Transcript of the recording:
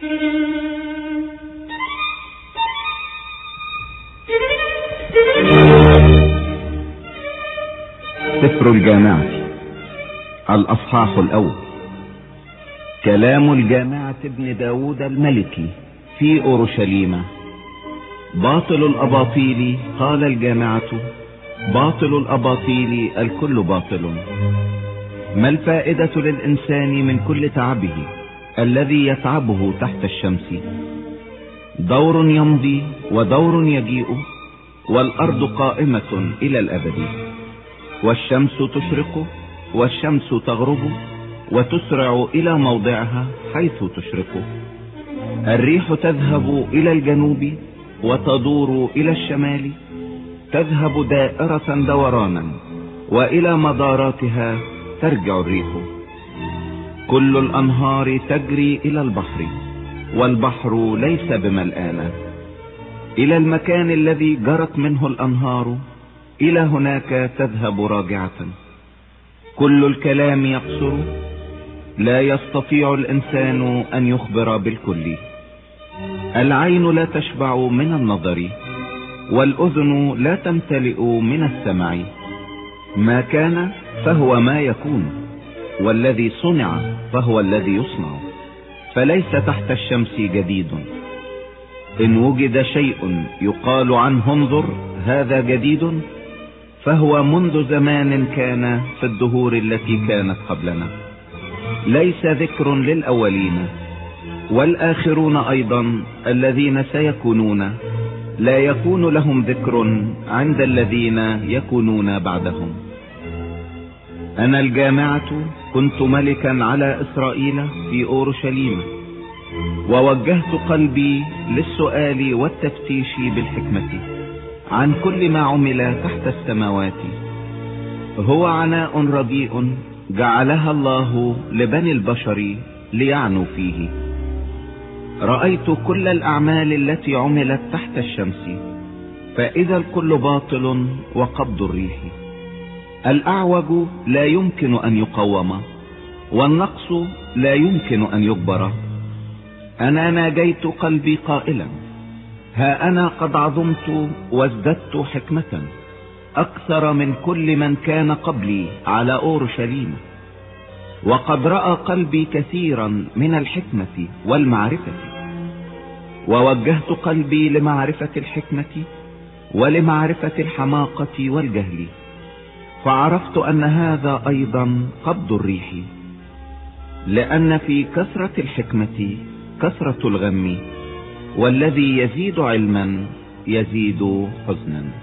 سفر الجامعة الأصحاح الأول. كلام الجامعة ابن داود الملكي في أورشليم. باطل الأباطيل قال الجامعة، باطل الأباطيل الكل باطل. ما الفائدة للإنسان من كل تعبه الذي يتعبه تحت الشمس؟ دور يمضي ودور يجيء، والأرض قائمة إلى الأبد. والشمس تشرق والشمس تغرب، وتسرع إلى موضعها حيث تشرق. الريح تذهب إلى الجنوب وتدور إلى الشمال، تذهب دائرة دورانا، وإلى مداراتها ترجع الريح. كل الأنهار تجري إلى البحر، والبحر ليس بملآن. إلى المكان الذي جرت منه الأنهار، إلى هناك تذهب راجعة. كل الكلام يقصر، لا يستطيع الإنسان أن يخبر بالكل. العين لا تشبع من النظر، والأذن لا تمتلئ من السمع. ما كان فهو ما يكون، والذي صنع فهو الذي يصنع، فليس تحت الشمس جديد. إن وجد شيء يقال عنه انظر هذا جديد، فهو منذ زمان كان في الدهور التي كانت قبلنا. ليس ذكر للأولين، والآخرون أيضا الذين سيكونون لا يكون لهم ذكر عند الذين يكونون بعدهم. أنا الجامعة كنت ملكا على إسرائيل في أورشليم، ووجهت قلبي للسؤال والتفتيش بالحكمة عن كل ما عمل تحت السماوات. هو عناء رديء جعلها الله لبني البشر ليعنوا فيه. رأيت كل الأعمال التي عملت تحت الشمس، فإذا الكل باطل وقبض الريح. الأعوج لا يمكن أن يقوم، والنقص لا يمكن أن يجبر. أنا ناجيت قلبي قائلا، ها أنا قد عظمت وازددت حكمة أكثر من كل من كان قبلي على أورشليم. وقد رأى قلبي كثيرا من الحكمة والمعرفة، ووجهت قلبي لمعرفة الحكمة ولمعرفة الحماقة والجهل، فعرفت أن هذا أيضا قبض الريح. لأن في كثرة الحكمة كثرة الغم، والذي يزيد علما يزيد حزنا.